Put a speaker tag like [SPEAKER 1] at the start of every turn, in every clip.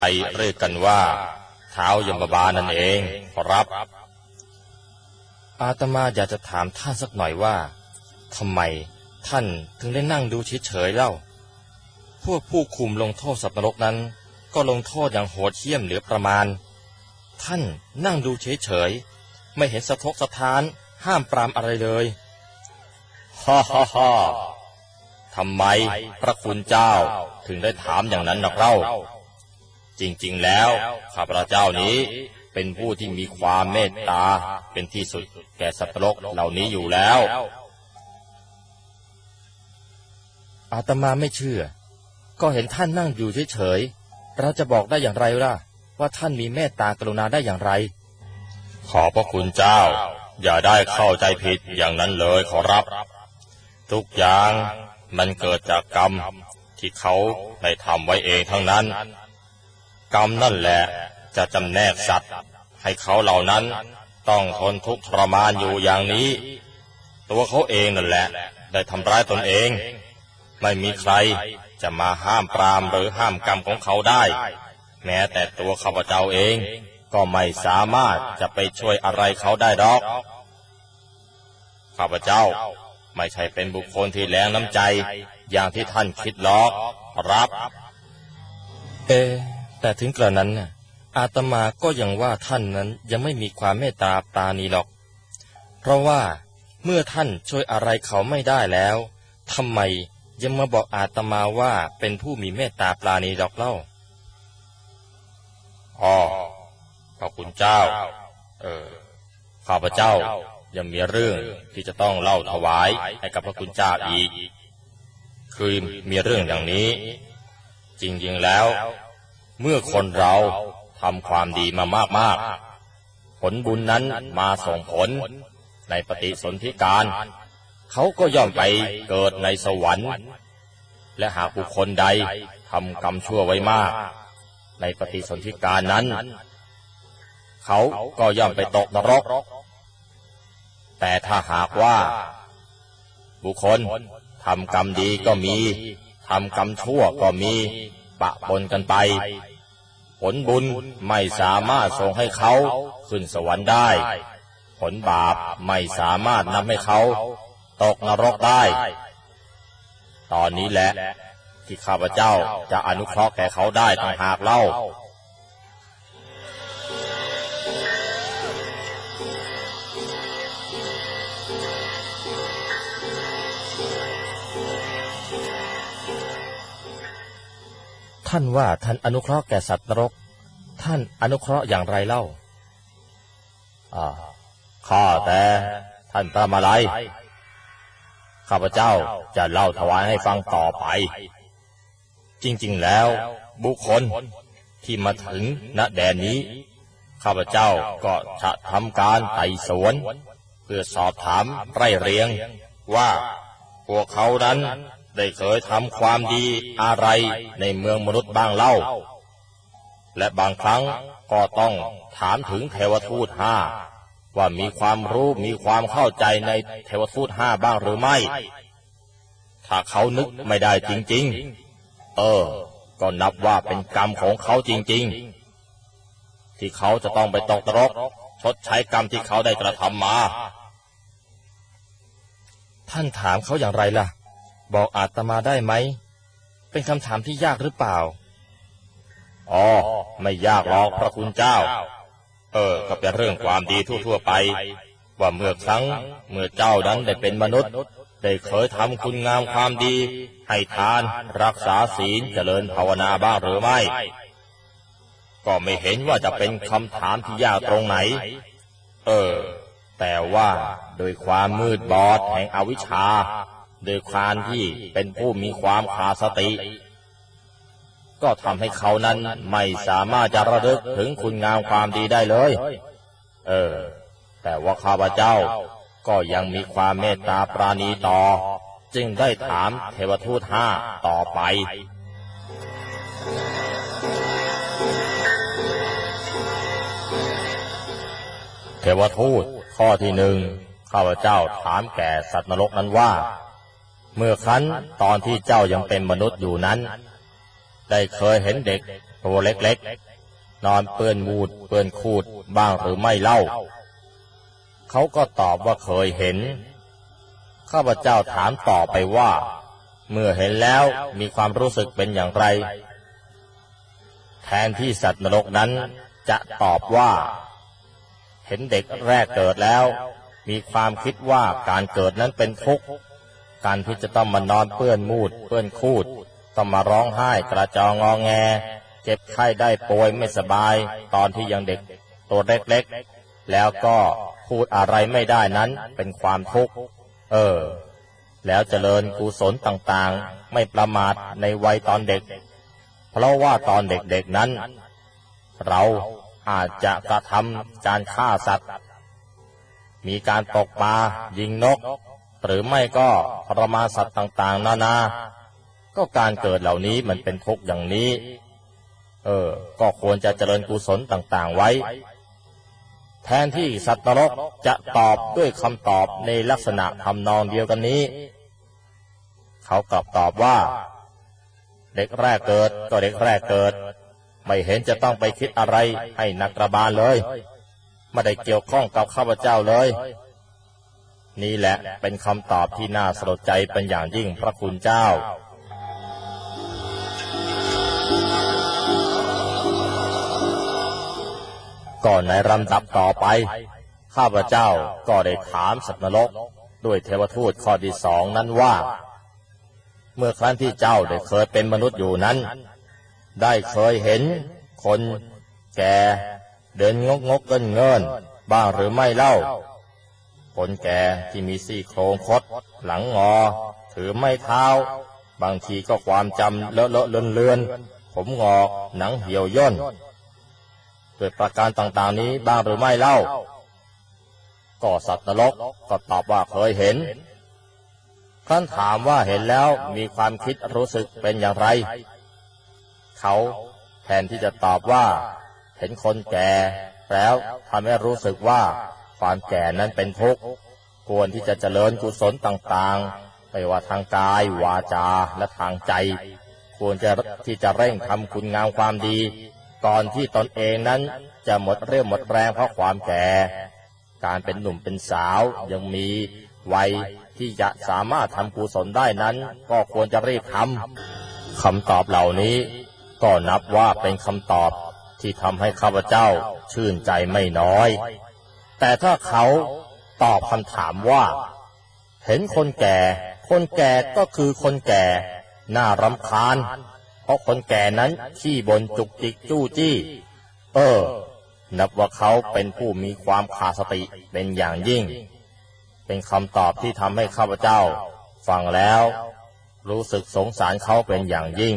[SPEAKER 1] ไปเรียกกันว่าท้าวยมบาลนั่นเองขอรับอาตมาอยากจะถามท่านสักหน่อยว่าทำไมท่านถึงได้นั่งดูเฉยๆเล่าพวกผู้คุมลงโทษสัตว์นรกนั้นก็ลงโทษอย่างโหดเหี้ยมเหลือประมาณท่านนั่งดูเฉยๆไม่เห็นสะทกสะท้านห้ามปรามอะไรเลยฮ่าฮ่าฮ่าทำไมพระคุณเจ้าถึงได้ถามอย่างนั้นหรอกเล่าจริงๆแล้วข้าพเจ้านี้เป็นผู้ที่มีความเมตตาเป็นที่สุดแก่สัตว์นรกเหล่านี้อยู่แล้วอาตมาไม่เชื่อก็เห็นท่านนั่งอยู่เฉยๆเราจะบอกได้อย่างไรล่ะว่าท่านมีเมตตากรุณาได้อย่างไรขอพระคุณเจ้าอย่าได้เข้าใจผิดอย่างนั้นเลยขอรับทุกอย่างมันเกิดจากกรรมที่เขาได้ทำไว้เองทั้งนั้นกรรมนั่นแหละจะจำแนกสัตว์ให้เขาเหล่านั้นต้องทนทุกข์ทรมานอยู่อย่างนี้ตัวเขาเองนั่นแหละได้ทำร้ายตนเองไม่มีใครจะมาห้ามปรามหรือห้ามกรรมของเขาได้แม้แต่ตัวข้าพเจ้าเองก็ไม่สามารถจะไปช่วยอะไรเขาได้หรอกข้าพเจ้าไม่ใช่เป็นบุคคลที่แรงน้ำใจอย่างที่ท่านคิดหรอกครับแต่ถึงกระนั้นอาตมาก็ยังว่าท่านนั้นยังไม่มีความเมตตาปราณีหรอกเพราะว่าเมื่อท่านช่วยอะไรเขาไม่ได้แล้วทำไมยังมาบอกอาตมาว่าเป็นผู้มีเมตตาปราณีหรอกเล่าขอบคุณเจ้าข้าพเจ้ายังมีเรื่องที่จะต้องเล่าถวายให้กับพระคุณเจ้าอีกคือมีเรื่องอย่างนี้จริงๆแล้วเมื่อคนเราทำความดีมามากๆผลบุญนั้นมาส่งผลในปฏิสนธิการเขาก็ย่อมไปเกิดในสวรรค์และหากบุคคลใดทำกรรมชั่วไว้มากในปฏิสนธิการนั้นเขาก็ย่อมไปตกนรกแต่ถ้าหากว่าบุคคลทำกรรมดีก็มีทำกรรมชั่วก็มีปะปนกันไปผลบุญไม่สามารถส่งให้เขาขึ้นสวรรค์ได้ผลบาปไม่สามารถนำให้เขาตกนรกได้ตอนนี้แหละที่ข้าพเจ้าจะอนุเคราะห์แก่เขาได้ต่างหากเล่าท่านว่าท่านอนุเคราะห์แก่สัตว์นรกท่านอนุเคราะห์อย่างไรเล่าข้าแต่ท่านพระมาลัยข้าพเจ้าจะเล่าถวายให้ฟังต่อไปจริงๆแล้วบุคคลที่มาถึงณแดนนี้ข้าพเจ้าก็จะทำการไต่สวนเพื่อสอบถามไล่เรียงว่าพวกเขานั้นได้เคยทำความดีอะไรในเมืองมนุษย์บ้างเล่าและบางครั้งก็ต้องถามถึงเทวทูตห้าว่ามีความรู้มีความเข้าใจในเทวทูตห้าบ้างหรือไม่ถ้าเขานึกไม่ได้จริงๆก็นับว่าเป็นกรรมของเขาจริงๆที่เขาจะต้องไปตกนรกชดใช้กรรมที่เขาได้กระทำมาท่านถามเขาอย่างไรล่ะบอกอาตมาได้ไหมเป็นคำถามที่ยากหรือเปล่าไม่ยากหรอกพระคุณเจ้าก็เป็นเรื่องความดีทั่วๆไปว่าเมื่อครั้งเมื่อเจ้านั้นได้เป็นมนุษย์ได้เคยทำคุณงามความดีให้ทานรักษาศีลเจริญภาวนาบ้างหรือไม่ก็ไม่เห็นว่าจะเป็นคำถามที่ยากตรงไหนแต่ว่าโดยความมืดบอดแห่งอวิชชาโดยความที่เป็นผู้มีความขาดสติก็ทำให้เขานั้นไม่สามารถจะระลึกถึงคุณงามความดีได้เลยแต่ว่าข้าพเจ้าก็ยังมีความเมตตาปราณีต่อจึงได้ถามเทวทูตห้าต่อไปเทวทูตข้อที่หนึ่งข้าพเจ้าถามแก่สัตว์นรกนั้นว่าเมื่อครั้นตอนที่เจ้ายังเป็นมนุษย์อยู่นั้นได้เคยเห็นเด็กตัวเล็กๆนอนเปื้อนมูดเปื้อนคูดบ้างหรือไม่เล่าเขาก็ตอบว่าเคยเห็นข้าพเจ้าถามต่อไปว่าเมื่อเห็นแล้วมีความรู้สึกเป็นอย่างไรแทนที่สัตว์นรกนั้นจะตอบว่าเห็นเด็กแรกเกิดแล้วมีความคิดว่าการเกิดนั้นเป็นทุกข์การที่จะต้องมานอนเปื้อนมูดเปื้อนคูดต้องมาร้องไห้กระจองงอแงเจ็บไข้ได้ป่วยไม่สบายตอนที่ยังเด็กตัวเล็กๆแล้วก็พูดอะไรไม่ได้นั้นเป็นความทุกข์แล้วเจริญกุศลต่างๆไม่ประมาทในวัยตอนเด็กเพราะว่าตอนเด็กๆนั้นเราอาจจะกระทำการฆ่าสัตว์มีการตกปลายิงนกหรือไม่ก็ทรมานสัตว์ต่างๆนานาก็การเกิดเหล่านี้มันเป็นทุกข์อย่างนี้ก็ควรจะเจริญกุศลต่างๆไว้แทนที่สัตว์นรกจะตอบด้วยคำตอบในลักษณะทำนองเดียวกันนี้เขากลับตอบว่าเด็กแรกเกิดก็เด็กแรกเกิดไม่เห็นจะต้องไปคิดอะไรให้หนักกระบาลเลยไม่ได้เกี่ยวข้องกับข้าพเจ้าเลยนี่แหละเป็นคำตอบที่น่าสลดใจเป็นอย่างยิ่งพระคุณเจ้าก่อนในลำดับต่อไปข้าพเจ้าก็ได้ถามสัตว์นรกด้วยเทวทูตข้อที่สองนั้นว่าเมื่อครั้งที่เจ้าได้เคยเป็นมนุษย์อยู่นั้นได้เคยเห็นคนแก่เดินงกเงินบ้างหรือไม่เล่าคนแก่ที่มีซี่โครงคดหลังงอถือไม้เท้าบางทีก็ความจำเลอะเลือนผมงอกหนังเหี่ยวย่นเกิดประการต่างๆนี้บ้างหรือไม่เล่าก็สัตว์นรกก็ตอบว่าเคยเห็นท่านถามว่าเห็นแล้วมีความคิดรู้สึกเป็นอย่างไรเขาแทนที่จะตอบว่าเห็นคนแก่แล้วทำให้รู้สึกว่าความแก่นั้นเป็นทุกข์ควรที่จะเจริญกุศลต่างๆไม่ว่าทางกายวาจาและทางใจควรที่จะเร่งทำคุณงามความดีก่อนที่ตนเองนั้นจะหมดเรี่ยวหมดแรงเพราะความแก่การเป็นหนุ่มเป็นสาวยังมีวัยที่จะสามารถทำกุศลได้นั้นก็ควรจะรีบทำคำตอบเหล่านี้ก็นับว่าเป็นคำตอบที่ทำให้ข้าพเจ้าชื่นใจไม่น้อยแต่ถ้าเขาตอบคำถามว่าเห็นคนแก่ก็คือคนแก่น่ารำคาญเพราะคนแก่นั้นขี้บ่นจุกจิกจู้จี้นับว่าเขาเป็นผู้มีความขาดสติเป็นอย่างยิ่งเป็นคำตอบที่ทำให้ข้าพเจ้าฟังแล้วรู้สึกสงสารเขาเป็นอย่างยิ่ง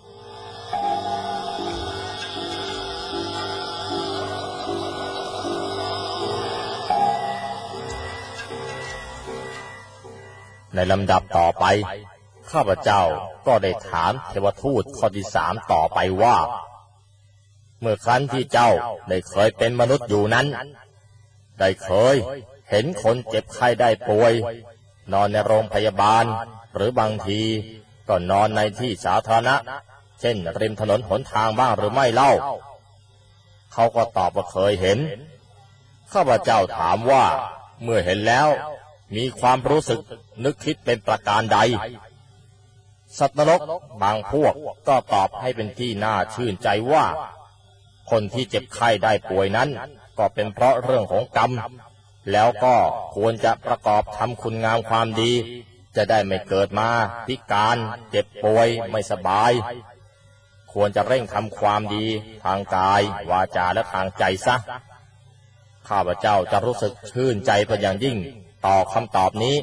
[SPEAKER 1] ในลำดับต่อไปข้าพเจ้าก็ได้ถามเทวทูตข้อที่สามต่อไปว่าเมื่อครั้งที่เจ้าได้เคยเป็นมนุษย์อยู่นั้นได้เคยเห็นคนเจ็บไข้ได้ป่วยนอนในโรงพยาบาลหรือบางทีก็นอนในที่สาธารณะเช่นริมถนนหนทางบ้างหรือไม่เล่าเขาก็ตอบว่าเคยเห็นข้าพเจ้าถามว่าเมื่อเห็นแล้วมีความรู้สึกนึกคิดเป็นประการใดสัตว์นรกบางพวกก็ตอบให้เป็นที่น่าชื่นใจว่าคนที่เจ็บไข้ได้ป่วยนั้นก็เป็นเพราะเรื่องของกรรมแล้วก็ควรจะประกอบทำคุณงามความดีจะได้ไม่เกิดมาพิการเจ็บป่วยไม่สบายควรจะเร่งทำความดีทางกายวาจาและทางใจซะข้าพเจ้าจะรู้สึกชื่นใจเป็นอย่างยิ่งต่อคำตอบนี้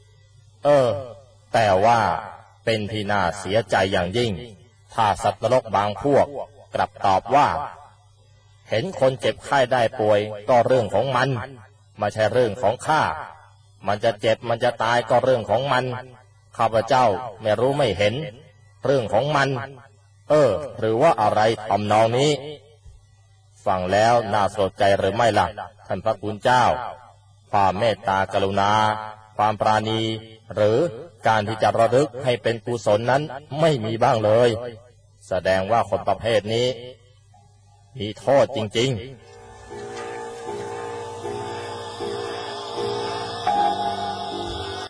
[SPEAKER 1] แต่ว่าเป็นที่น่าเสียใจอย่างยิ่งถ้าสัตว์นรกบางพวกกลับตอบว่าเห็นคนเจ็บไข้ได้ป่วยก็เรื่องของมันไม่ใช่เรื่องของข้ามันจะเจ็บมันจะตายก็เรื่องของมันข้าพเจ้าไม่รู้ไม่เห็นเรื่องของมันหรือว่าอะไรทำนองนี้ฟังแล้วน่าสนใจหรือไม่ล่ะท่านพระคุณเจ้าความเมตตากรุณาความปราณีหรือการที่จะระลึกให้เป็นกุศลนั้นไม่มีบ้างเลยแสดงว่าคนประเภทนี้มีโทษจริง